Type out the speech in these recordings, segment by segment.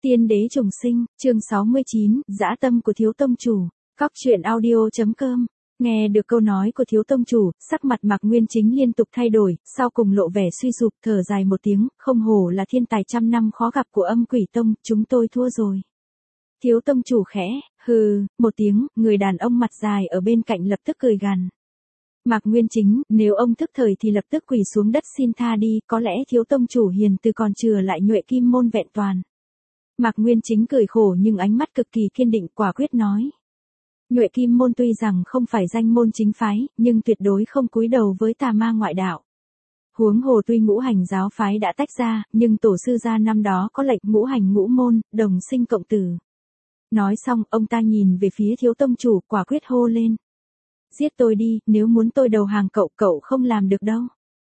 Tiên đế trùng sinh, chương 69, dã tâm của thiếu tông chủ. Cóc truyện audio.com. Nghe được câu nói của thiếu tông chủ, sắc mặt Mạc Nguyên Chính liên tục thay đổi, sau cùng lộ vẻ suy sụp, thở dài một tiếng, không hổ là thiên tài trăm năm khó gặp của Âm Quỷ Tông, chúng tôi thua rồi. Thiếu tông chủ khẽ, hừ, một tiếng, người đàn ông mặt dài ở bên cạnh lập tức cười gằn. Mạc Nguyên Chính, nếu ông thức thời thì lập tức quỳ xuống đất xin tha đi, có lẽ thiếu tông chủ hiền từ còn chừa lại nhuệ kim môn vẹn toàn. Mạc Nguyên Chính cười khổ nhưng ánh mắt cực kỳ kiên định quả quyết nói. Nhuệ kim môn tuy rằng không phải danh môn chính phái, nhưng tuyệt đối không cúi đầu với tà ma ngoại đạo. Huống hồ tuy ngũ hành giáo phái đã tách ra, nhưng tổ sư gia năm đó có lệnh ngũ hành ngũ môn, đồng sinh cộng tử. Nói xong, ông ta nhìn về phía thiếu tông chủ, quả quyết hô lên. Giết tôi đi, nếu muốn tôi đầu hàng cậu, cậu không làm được đâu.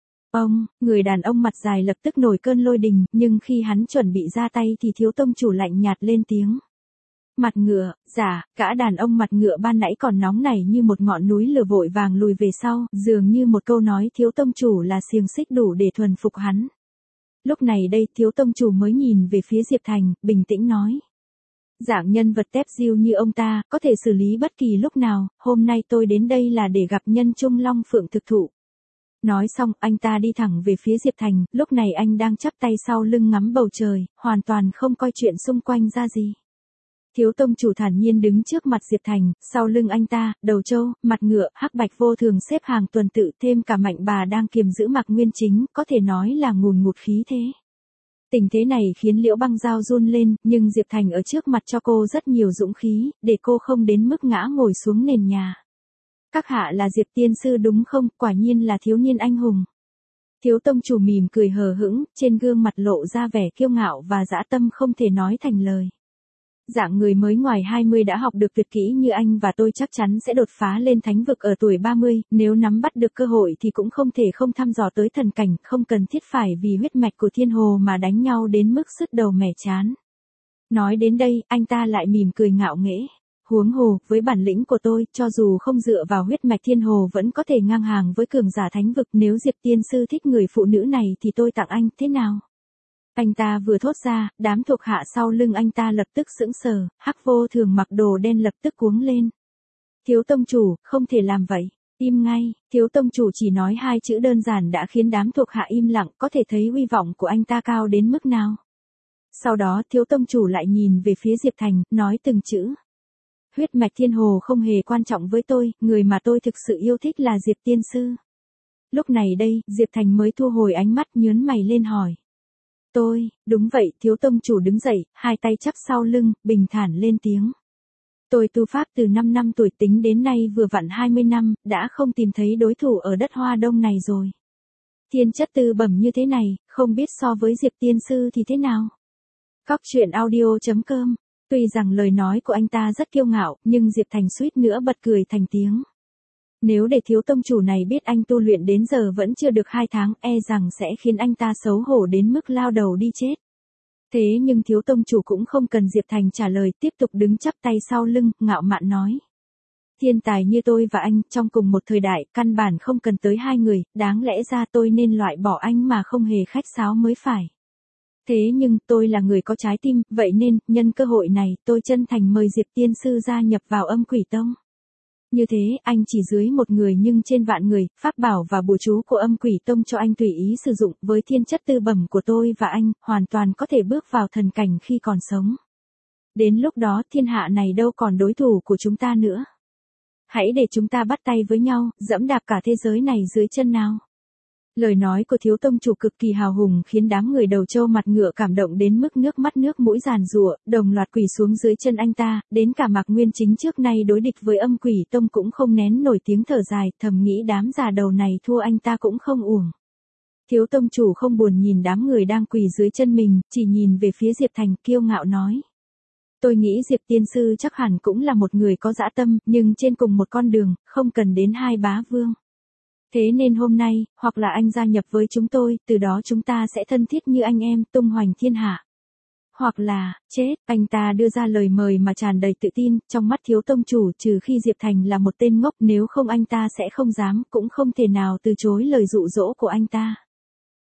Người đàn ông mặt dài lập tức nổi cơn lôi đình, nhưng khi hắn chuẩn bị ra tay thì thiếu tông chủ lạnh nhạt lên tiếng. Mặt ngựa, gã đàn ông mặt ngựa ban nãy còn nóng nảy như một ngọn núi lửa vội vàng lùi về sau, dường như một câu nói thiếu tông chủ là xiềng xích đủ để thuần phục hắn. Lúc này đây thiếu tông chủ mới nhìn về phía Diệp Thành, bình tĩnh nói. Dạng nhân vật tép diêu như ông ta, có thể xử lý bất kỳ lúc nào, hôm nay tôi đến đây là để gặp nhân trung long phượng thực thụ. Nói xong, anh ta đi thẳng về phía Diệp Thành, lúc này anh đang chắp tay sau lưng ngắm bầu trời, hoàn toàn không coi chuyện xung quanh ra gì. Thiếu tông chủ thản nhiên đứng trước mặt Diệp Thành, sau lưng anh ta, đầu trâu, mặt ngựa, hắc bạch vô thường xếp hàng tuần tự thêm cả mạnh bà đang kiềm giữ Mạc Nguyên Chính, có thể nói là ngùn ngụt khí thế. Tình thế này khiến Liễu Băng Giao run lên, nhưng Diệp Thành ở trước mặt cho cô rất nhiều dũng khí, để cô không đến mức ngã ngồi xuống nền nhà. Các hạ là Diệp tiên sư đúng không, quả nhiên là thiếu niên anh hùng. Thiếu tông chủ mỉm cười hờ hững, trên gương mặt lộ ra vẻ kiêu ngạo và dã tâm không thể nói thành lời. Dạng người mới ngoài 20 đã học được tuyệt kỹ như anh và tôi chắc chắn sẽ đột phá lên thánh vực ở tuổi 30, nếu nắm bắt được cơ hội thì cũng không thể không thăm dò tới thần cảnh, không cần thiết phải vì huyết mạch của thiên hồ mà đánh nhau đến mức sứt đầu mẻ trán. Nói đến đây, anh ta lại mỉm cười ngạo nghễ. Huống hồ, với bản lĩnh của tôi, cho dù không dựa vào huyết mạch thiên hồ vẫn có thể ngang hàng với cường giả thánh vực, nếu Diệp tiên sư thích người phụ nữ này thì tôi tặng anh, thế nào? Anh ta vừa thốt ra, đám thuộc hạ sau lưng anh ta lập tức sững sờ, hắc vô thường mặc đồ đen lập tức cuống lên. Thiếu tông chủ, không thể làm vậy, im ngay, thiếu tông chủ chỉ nói hai chữ đơn giản đã khiến đám thuộc hạ im lặng, có thể thấy uy vọng của anh ta cao đến mức nào. Sau đó thiếu tông chủ lại nhìn về phía Diệp Thành, nói từng chữ. Huyết mạch thiên hồ không hề quan trọng với tôi, người mà tôi thực sự yêu thích là Diệp tiên sư. Lúc này đây, Diệp Thành mới thu hồi ánh mắt nhớn mày lên hỏi. Đúng vậy, thiếu tông chủ đứng dậy, hai tay chắp sau lưng, bình thản lên tiếng. Tôi tu pháp từ 5 năm tuổi tính đến nay vừa vặn 20 năm, đã không tìm thấy đối thủ ở đất Hoa Đông này rồi. Thiên chất tư bẩm như thế này, không biết so với Diệp tiên sư thì thế nào? Cóc truyện audio.com. Tuy rằng lời nói của anh ta rất kiêu ngạo, nhưng Diệp Thành suýt nữa bật cười thành tiếng. Nếu để thiếu tông chủ này biết anh tu luyện đến giờ vẫn chưa được 2 tháng, e rằng sẽ khiến anh ta xấu hổ đến mức lao đầu đi chết. Thế nhưng thiếu tông chủ cũng không cần Diệp Thành trả lời, tiếp tục đứng chắp tay sau lưng, ngạo mạn nói. Thiên tài như tôi và anh, trong cùng một thời đại, căn bản không cần tới hai người, đáng lẽ ra tôi nên loại bỏ anh mà không hề khách sáo mới phải. Thế nhưng, tôi là người có trái tim, vậy nên, nhân cơ hội này, tôi chân thành mời Diệp tiên sư gia nhập vào Âm Quỷ Tông. Như thế, anh chỉ dưới một người nhưng trên vạn người, pháp bảo và bùa chú của Âm Quỷ Tông cho anh tùy ý sử dụng, với thiên chất tư bẩm của tôi và anh, hoàn toàn có thể bước vào thần cảnh khi còn sống. Đến lúc đó, thiên hạ này đâu còn đối thủ của chúng ta nữa. Hãy để chúng ta bắt tay với nhau, dẫm đạp cả thế giới này dưới chân nào. Lời nói của thiếu tông chủ cực kỳ hào hùng khiến đám người đầu trâu mặt ngựa cảm động đến mức nước mắt nước mũi giàn giụa, đồng loạt quỳ xuống dưới chân anh ta, đến cả Mạc Nguyên Chính trước nay đối địch với Âm Quỷ Tông cũng không nén nổi tiếng thở dài, thầm nghĩ đám già đầu này thua anh ta cũng không uổng. Thiếu tông chủ không buồn nhìn đám người đang quỳ dưới chân mình, chỉ nhìn về phía Diệp Thành kiêu ngạo nói. Tôi nghĩ Diệp tiên sư chắc hẳn cũng là một người có dã tâm, nhưng trên cùng một con đường, không cần đến hai bá vương. Thế nên hôm nay, hoặc là anh gia nhập với chúng tôi, từ đó chúng ta sẽ thân thiết như anh em, tung hoành thiên hạ. Hoặc là, chết, anh ta đưa ra lời mời mà tràn đầy tự tin, trong mắt thiếu tông chủ trừ khi Diệp Thành là một tên ngốc, nếu không anh ta sẽ không dám, cũng không thể nào từ chối lời dụ dỗ của anh ta.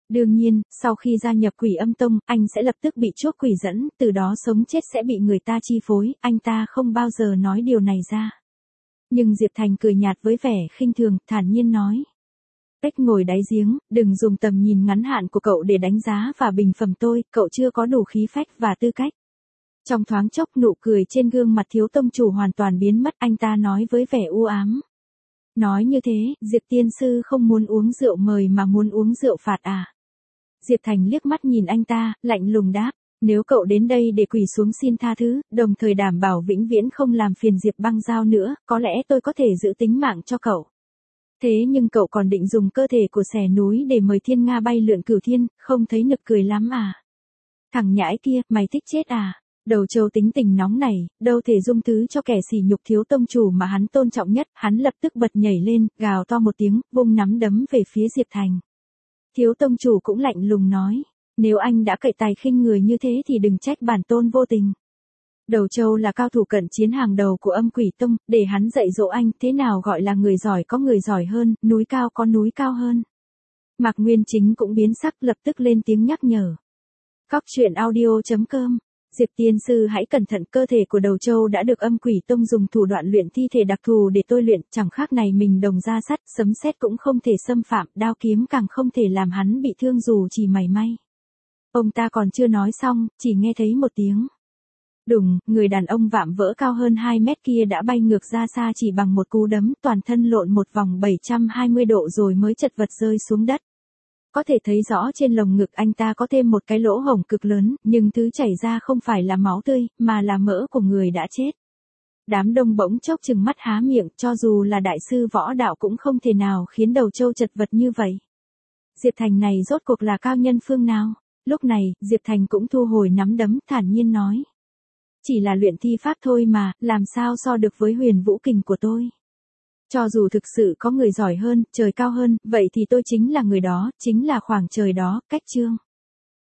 Đương nhiên, sau khi gia nhập Quỷ Âm Tông, anh sẽ lập tức bị chuốc quỷ dẫn, từ đó sống chết sẽ bị người ta chi phối, anh ta không bao giờ nói điều này ra. Nhưng Diệp Thành cười nhạt với vẻ khinh thường, thản nhiên nói. Cách ngồi đáy giếng, đừng dùng tầm nhìn ngắn hạn của cậu để đánh giá và bình phẩm tôi, cậu chưa có đủ khí phách và tư cách. Trong thoáng chốc nụ cười trên gương mặt thiếu tông chủ hoàn toàn biến mất, anh ta nói với vẻ u ám. Nói như thế, Diệp tiên sư không muốn uống rượu mời mà muốn uống rượu phạt à? Diệp Thành liếc mắt nhìn anh ta, lạnh lùng đáp. Nếu cậu đến đây để quỳ xuống xin tha thứ, đồng thời đảm bảo vĩnh viễn không làm phiền Diệp Băng Giao nữa, có lẽ tôi có thể giữ tính mạng cho cậu. Thế nhưng cậu còn định dùng cơ thể của xẻ núi để mời thiên nga bay lượn cửu thiên, không thấy nực cười lắm à? Thằng nhãi kia, mày thích chết à? Đầu Châu tính tình nóng này, đâu thể dung thứ cho kẻ sỉ nhục thiếu tông chủ mà hắn tôn trọng nhất, hắn lập tức bật nhảy lên, gào to một tiếng, vung nắm đấm về phía Diệp Thành. Thiếu tông chủ cũng lạnh lùng nói, nếu anh đã cậy tài khinh người như thế thì đừng trách bản tôn vô tình. Đầu Châu là cao thủ cận chiến hàng đầu của Âm Quỷ Tông, để hắn dạy dỗ anh, thế nào gọi là người giỏi có người giỏi hơn, núi cao có núi cao hơn. Mạc Nguyên Chính cũng biến sắc, lập tức lên tiếng nhắc nhở. Cóc truyện audio.com. Diệp tiên sư hãy cẩn thận, cơ thể của Đầu Châu đã được Âm Quỷ Tông dùng thủ đoạn luyện thi thể đặc thù để tôi luyện, chẳng khác này mình đồng ra sắt, sấm sét cũng không thể xâm phạm, đao kiếm càng không thể làm hắn bị thương dù chỉ mảy may. Ông ta còn chưa nói xong, chỉ nghe thấy một tiếng. Đùng, người đàn ông vạm vỡ cao hơn 2 mét kia đã bay ngược ra xa chỉ bằng một cú đấm, toàn thân lộn một vòng 720 độ rồi mới chật vật rơi xuống đất. Có thể thấy rõ trên lồng ngực anh ta có thêm một cái lỗ hổng cực lớn, nhưng thứ chảy ra không phải là máu tươi, mà là mỡ của người đã chết. Đám đông bỗng chốc trừng mắt há miệng, cho dù là đại sư võ đạo cũng không thể nào khiến Đầu Châu chật vật như vậy. Diệp Thành này rốt cuộc là cao nhân phương nào? Lúc này, Diệp Thành cũng thu hồi nắm đấm, thản nhiên nói. Chỉ là luyện thi pháp thôi mà, làm sao so được với huyền vũ kình của tôi. Cho dù thực sự có người giỏi hơn, trời cao hơn, vậy thì tôi chính là người đó, chính là khoảng trời đó, cách chương.